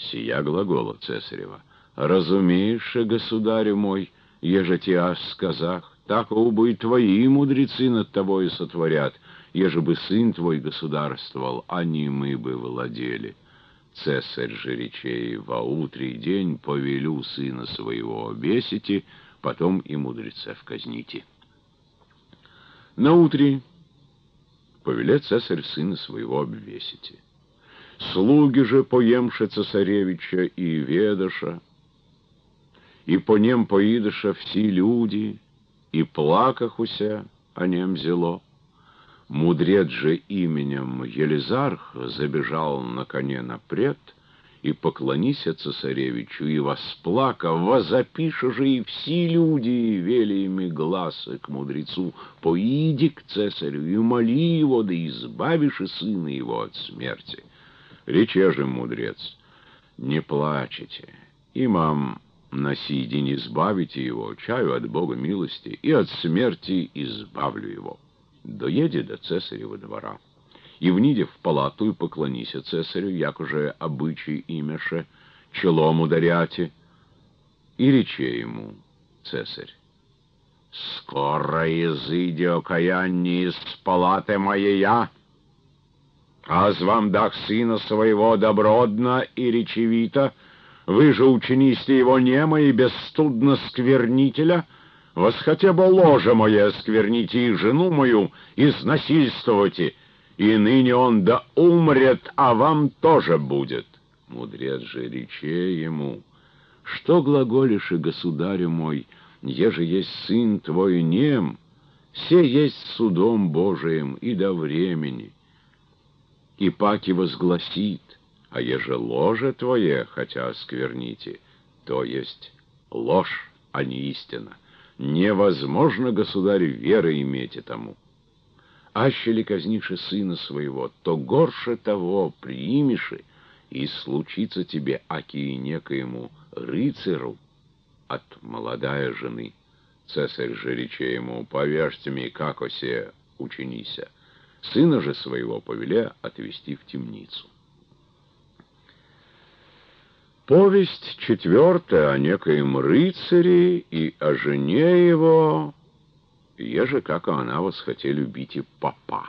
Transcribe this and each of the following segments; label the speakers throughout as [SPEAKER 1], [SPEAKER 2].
[SPEAKER 1] Сия глагола цесарева. Разумеешь, государю мой, еже тебя сказах, так бы и твои мудрецы над тобою сотворят, еже бы сын твой государствовал, а не мы бы владели. Цесарь же речей: во утрий день повелю сына своего обесите, потом и мудрецев казните. Наутри повеле цесарь сына своего обвесите. Слуги же, поемши цесаревича и ведаша, и по нем поидыша все люди, и плакахуся о нем зело. Мудрец же именем Елизарх забежал на коне напред, и поклонися цесаревичу, и восплака, возопиша же и все люди велиями гласа к мудрецу: поиди к цесарю и моли его, да избавишь и сына его от смерти. Рече же мудрец: не плачете, и мам на сей день избавите его, чаю от Бога милости, и от смерти избавлю его. Доеде до цесарева двора, и вниде в палату и поклонися цесарю, як уже обычай имеше, челом ударяте, и рече ему цесарь: скоро изыди окаяние из палаты моей, аз вам дах сына своего добродно и речевито, вы же учинисте его немо и бесстудно сквернителя, восхотя бы ложе мое оскверните и жену мою изнасильствовайте, и ныне он да умрет, а вам тоже будет. Мудрец же рече ему: что глаголишь, и государю мой, еже есть сын твой нем, се есть судом Божиим и до времени. И паки возгласит, а еже ложе твое, хотя оскверните, то есть ложь, а не истина. Невозможно, государь, веры иметь тому. Аще ли казниши сына своего, то горше того приимиши, и случится тебе, аки и некоему рыцарю от молодая жены. Цесарь же рече ему: повяжьте мне, как осе учинися. Сына же своего повеле отвести в темницу. Повесть четвертая о некоем рыцаре и о жене его, еже как она восхоте любить и попа.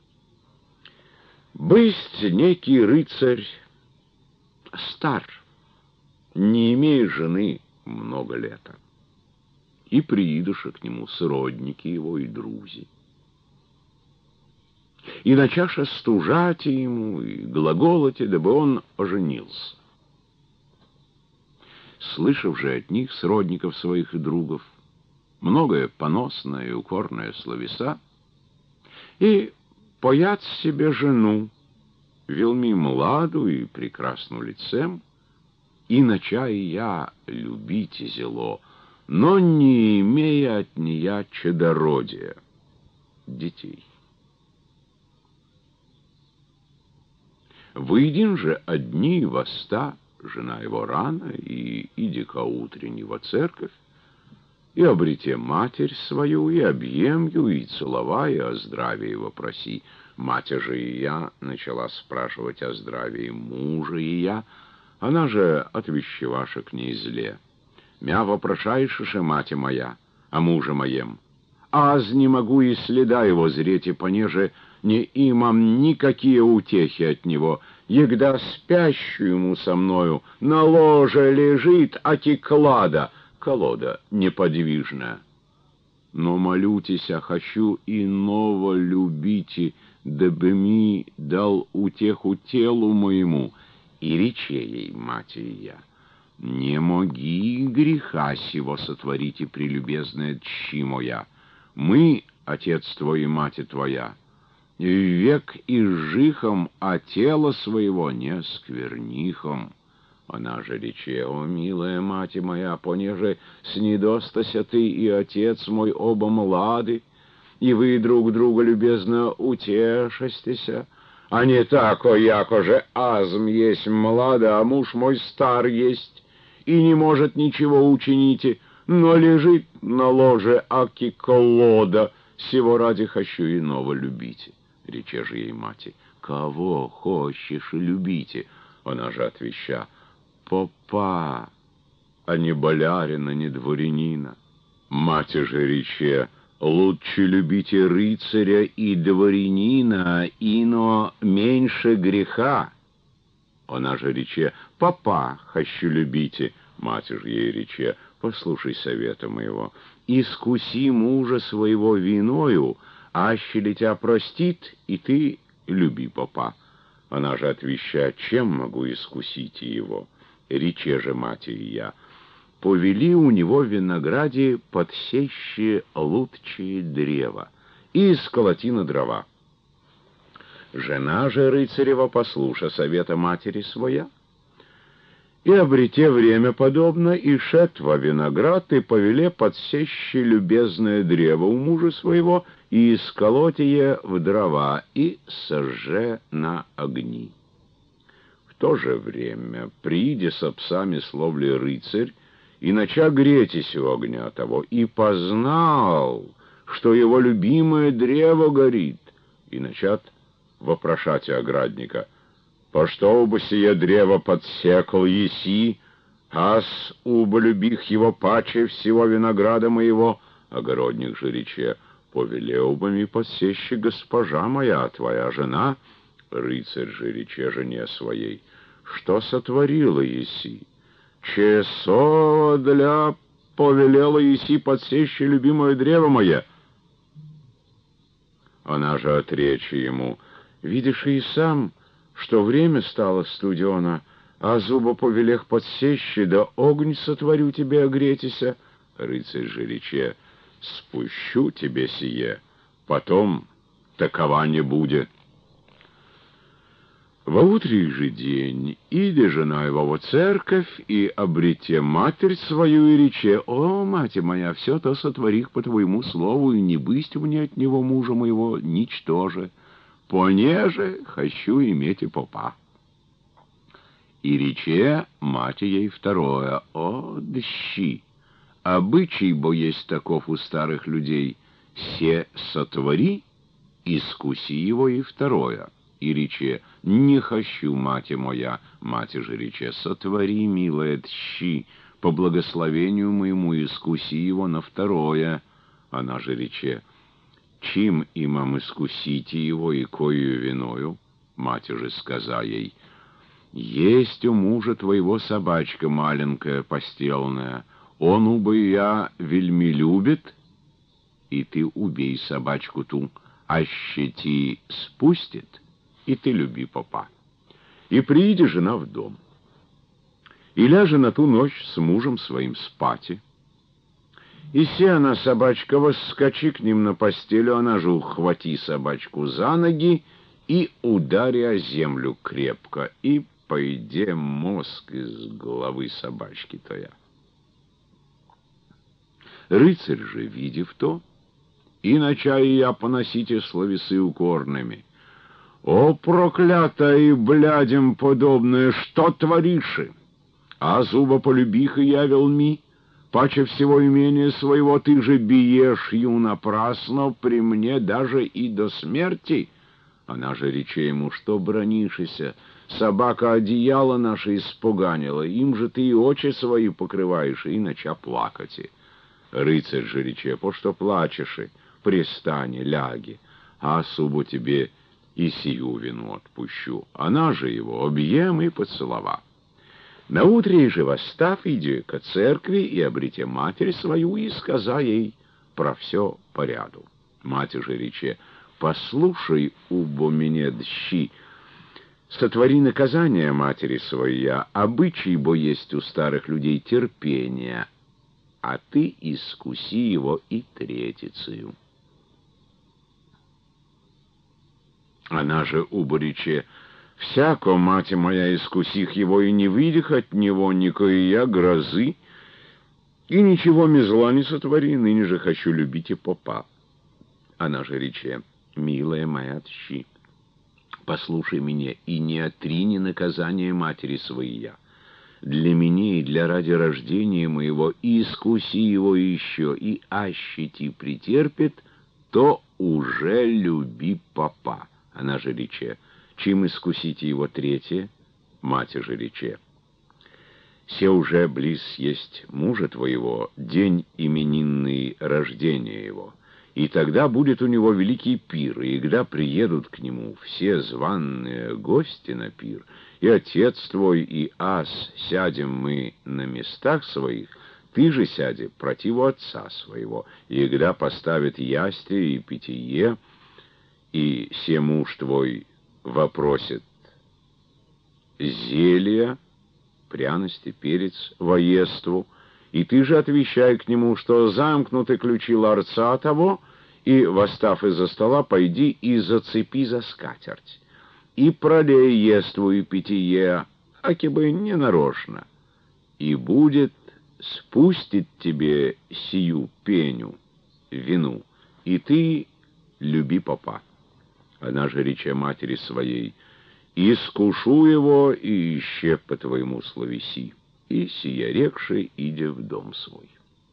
[SPEAKER 1] Бысть некий рыцарь стар, не имея жены много лета, и приидуша к нему сродники его и друзи. И начаша стужать ему и глаголоте, дабы он оженился. Слышав же от них, сродников своих и другов, многое поносное и укорное словеса, и поят себе жену, велми младу и прекрасну лицем, и начай я любить зело, но не имея от нея чадородия, детей. Выйден же одни во ста, жена его рано, и иди ко утренней во церковь, и обрете матерь свою, и объем ее, и целовай, и о здравии его проси. Мать же и я начала спрашивать о здравии мужа и я, она же отвещеваша к ней зле. Мя вопрошаешься, мать моя, о муже моем, аз не могу и следа его зреть, и понеже не имам никакие утехи от него, егда спящую ему со мною на ложе лежит, аки колода неподвижная. Но молютеся, хочу иного любите, дабы ми дал утеху телу моему. И рече ей матери я: не моги греха сего сотворите, прелюбезная дщи моя. Мы, отец твой и мать твоя, век и жихом, а тело своего не сквернихом. Она же рече: о, милая мать моя, понеже снедостася ты и отец мой оба млады, и вы друг друга любезно утешастеся, а не так, яко же азм есть млада, а муж мой стар есть, и не может ничего учините, но лежит на ложе, аки колода, сего ради хочу иного любите. Рече же ей мати: кого хочешь любите? Она же отвеща: попа, а не болярина, не дворянина. Мать же рече, лучше любите рыцаря и дворянина, ино меньше греха. Она же рече, попа хочу любите. Мать же ей рече, послушай совета моего, искуси мужа своего виною, аще ли тебя простит, и ты люби попа. Она же отвечает, чем могу искусить его? Рече же матери я, повели у него в винограде подсеще лутчие древа и сколоти на дрова. Жена же рыцарева послуша совета матери своя, и, обрете время подобно, и шед во виноград, и повеле подсеще любезное древо у мужа своего, и сколотие в дрова, и сожже на огни. В то же время, прииде со псами словли рыцарь, и нача гретись у огня того, и познал, что его любимое древо горит, и начат вопрошать оградника, «По что бы сие древо подсекал еси, ас убо любих его паче всего винограда моего?» Огородник же рече, «Повелел бы ми подсеще госпожа моя, твоя жена». Рыцарь же рече жене своей, «Что сотворила еси? Чесо для повелела еси подсеще любимое древо мое?» Она же отрече ему, «Видишь и сам, что время стало студено, а зуба повелех подсеще, да огонь сотворю тебе огретися». Рыцарь же рече, «Спущу тебе сие, потом такова не будет». Во утренний же день иде жена его во церковь, и обрете матерь свою, и рече, «О, мать моя, все то сотворих по твоему слову, и не бысть мне от него мужа моего ничтоже, понеже хочу иметь и попа». И рече мать ей второе, «О, дщи, обычай, бо есть таков у старых людей, се сотвори, искуси его и второе». И рече, «Не хочу, мать моя». Мать же рече, «Сотвори, милая, тщи, по благословению моему искуси его на второе». Она же рече, «Чим имам искусите его и кою виною?» Мать же сказа ей, «Есть у мужа твоего собачка маленькая, постелная, он убо я вельми любит, и ты убей собачку ту, аще ти спустит, и ты люби попа». И прииде жена в дом, и ляже на ту ночь с мужем своим спати. И се она, собачка, восскочи к ним на постелю, она же ухвати собачку за ноги и удари о землю крепко, и пойде мозг из головы собачки тоя. Рыцарь же, видев то, и нача я поносите словесы укорными, «О, проклятая и блядям подобное, что творишь? А зуба полюбих и явил ми, паче всего имения своего ты же биешь ю напрасно при мне даже и до смерти». Она же рече ему, «Что бронишься? Собака одеяло наше испуганила, им же ты и очи свои покрываешь», и нача плакать. Рыцарь же рече, «По что плачешь? Пристань, ляги, а субу тебе и сию вину отпущу». Она же его объем и поцелова. Наутре же восстав, иди к церкви и обрете матерь свою, и сказа ей про все по ряду. Мать же рече, «Послушай, убо мне дщи, сотвори наказание матери своя, обычай бо есть у старых людей терпения, а ты искуси его и третицею». Она же уборече, «Всяко, мать моя, искусих его, и не выйдях от него никоя грозы, и ничего ми зла не сотвори, ныне же хочу любить и попа». Она же рече, «Милая моя тщи, послушай меня, и не отрини наказание матери своей. Для меня и для ради рождения моего и искуси его еще, и ащети претерпит, то уже люби попа». Она же рече, «Чем искусите его третье?» Мать же рече, Се уже близ есть мужа твоего, день именинный рождения его. И тогда будет у него великий пир, и когда приедут к нему все званные гости на пир, и отец твой, и ас, сядем мы на местах своих, ты же сяди противу отца своего, и когда поставит ястие и питье, и се муж твой вопросит зелья, пряности, перец, воеству, и ты же отвечай к нему, что замкнуты ключи ларца того, и, восстав из-за стола, пойди и зацепи за скатерть, и пролей еству и питье, аки бы ненарочно, и будет спустит тебе сию пеню, вину, и ты люби попа. Она же рече матери своей: искушу его, и ище по твоему словеси. И сия рекши, иде в дом свой.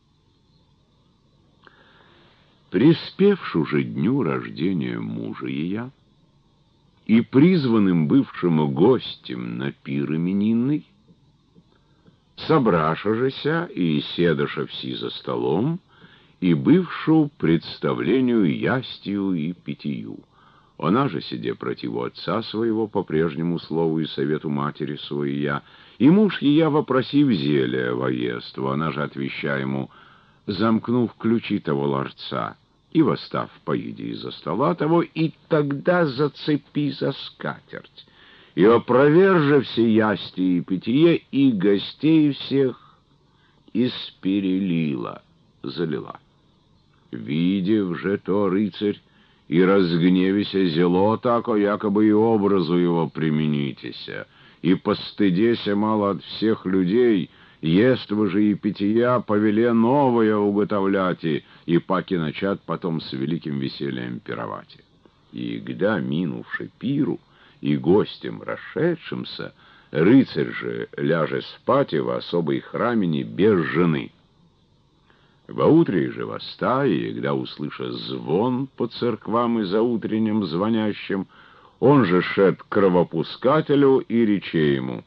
[SPEAKER 1] Приспевшу же дню рождения мужа ея, и призванным бывшему гостем на пир именинный, собраша жеся и седаша все за столом, и бывшу представлению ястию и питью. Она же, сидя противу отца своего, по прежнему слову и совету матери своей, и муж ея, вопросив зелья воеству, она же, отвеща ему, замкнув ключи того ларца, и, восстав, поиди из-за стола того, и тогда зацепи за скатерть, и опровержи все ястие и питье, и гостей всех исперелила, залила. Видев же то рыцарь, и разгневися зело тако, якобы и образу его применитеся, и постыдеся мало от всех людей, ество же и питья повеле новое уготовляти, и паки начат потом с великим весельем пировати. И гда, минувши пиру, и гостем расшедшимся, рыцарь же ляже спать в особой храмине без жены. Воутре же восстая, и когда услыша звон по церквам и за утренним звонящим, он же шед к кровопускателю и рече ему: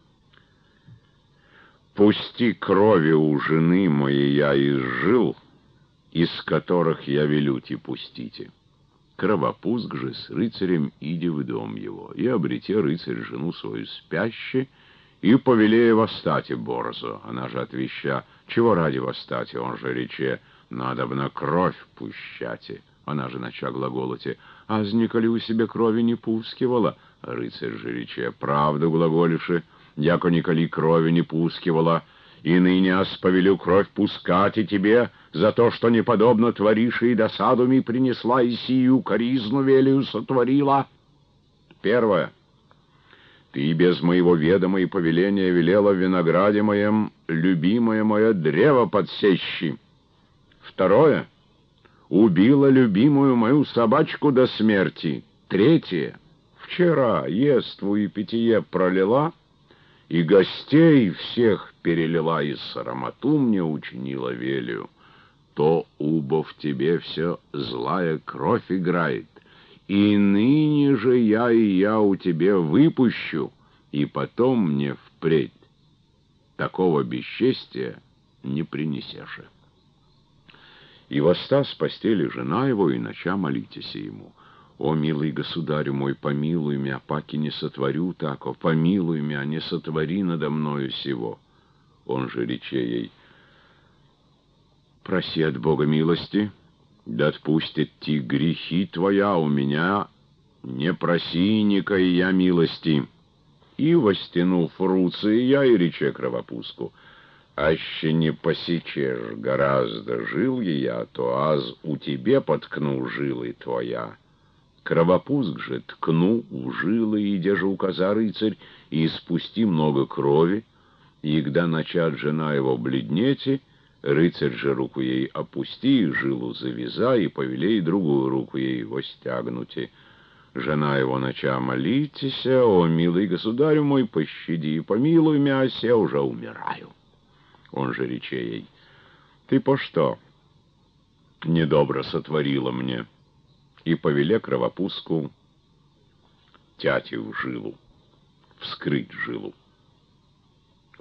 [SPEAKER 1] «Пусти крови у жены моей я из жил, из которых я велю те пустите». Кровопуск же с рыцарем иди в дом его, и обрете рыцарь жену свою спящей, и повелея восстати борзо. Она же отвеща: чего ради восстати? Он же рече: надобно кровь пущати. Она же нача глаголоте: азника ли у себе крови не пускивала? Рыцарь же рече: правду глаголиши, яко николи крови не пускивала, и ныне повелю кровь пускать и тебе за то, что неподобно творишь, и досаду ми принесла, и сию коризну велию сотворила. Первое. Ты без моего ведома и повеления велела в винограде моем любимое мое древо подсещи. Второе. Убила любимую мою собачку до смерти. Третье. Вчера еству и питье пролила, и гостей всех перелила, и срамоту мне учинила велию. То, убо, в тебе все злая кровь играет. И ныне же я у тебе выпущу, и потом мне впредь такого бесчестия не принесешь. И восста с постели жена его, и ноча молитеся ему: «О, милый государю мой, помилуй меня, паки не сотворю тако, помилуй меня, не сотвори надо мною сего». Он же рече ей: «Проси от Бога милости, да отпустит ти грехи твоя, у меня не проси никой я милости». И, востянув руцы, я и рече кровопуску: «Аще не посечешь гораздо жил я, то аз у тебе поткну жилы твоя». Кровопуск же ткну в жилы, и же указа рыцарь, и испусти много крови, и когда начат жена его бледнете, рыцарь же руку ей опусти, и жилу завяза, и повелей другую руку ей востягнути. Жена его нача молитеся: «О, милый государю мой, пощади и помилуй меня, я уже умираю». Он же рече ей: «Ты по что недобро сотворила мне?» И повеле кровопуску тяти в жилу, вскрыть жилу.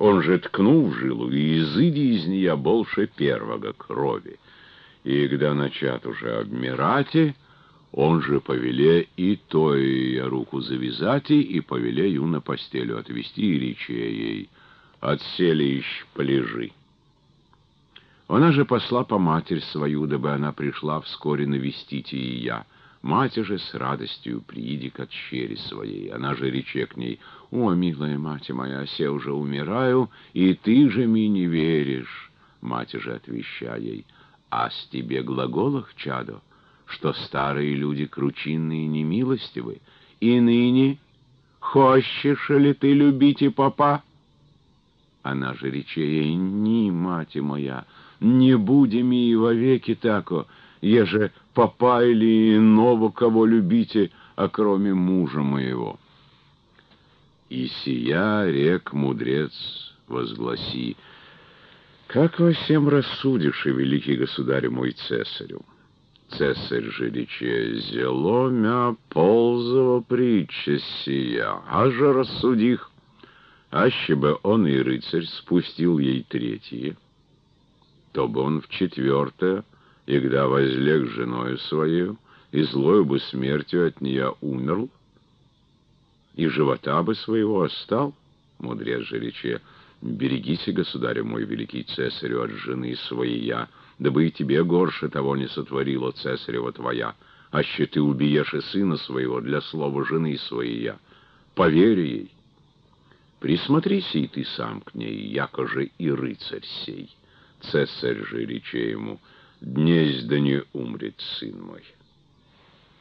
[SPEAKER 1] Он же ткнул в жилу, и изыди из нее больше первого крови. И когда начат уже обмирати, он же повеле и той руку завязать, и повеле ю на постелю отвести, и рече ей: «Отселищ полежи». Она же посла по матерь свою, дабы она пришла вскоре навестить и я. Мать же с радостью прииди к отчере своей. Она же рече к ней: «О, милая мать моя, се уже умираю, и ты же ми не веришь». Мать же отвеща ей: «А с тебе глаголах, чадо, что старые люди кручинные немилостивы, и ныне хочешь ли ты любить и попа?» Она же рече ей: «Ни, мать моя, не будем и вовеки тако, еже попа или иного кого любите, а кроме мужа моего». И сия рек мудрец возгласи: «Как во всем рассудишь, и великий государь мой цесарю?» Цесарь же рече: «Зело мя ползова притча сия, а же рассудих». Аще бы он и рыцарь спустил ей третье, то бы он в четвертое, и когда возлег с женою свою, и злою бы смертью от нее умерл, и живота бы своего остал. Мудрец же рече: «Берегися, государю мой великий цесарю, от жены своей, дабы и тебе горше того не сотворила цесарева твоя, аще ты убиешь и сына своего для слова жены своей. Поверь ей. Присмотрися и ты сам к ней, яко же и рыцарь сей». Цесарь же рече ему: «Днесь да не умрет сын мой».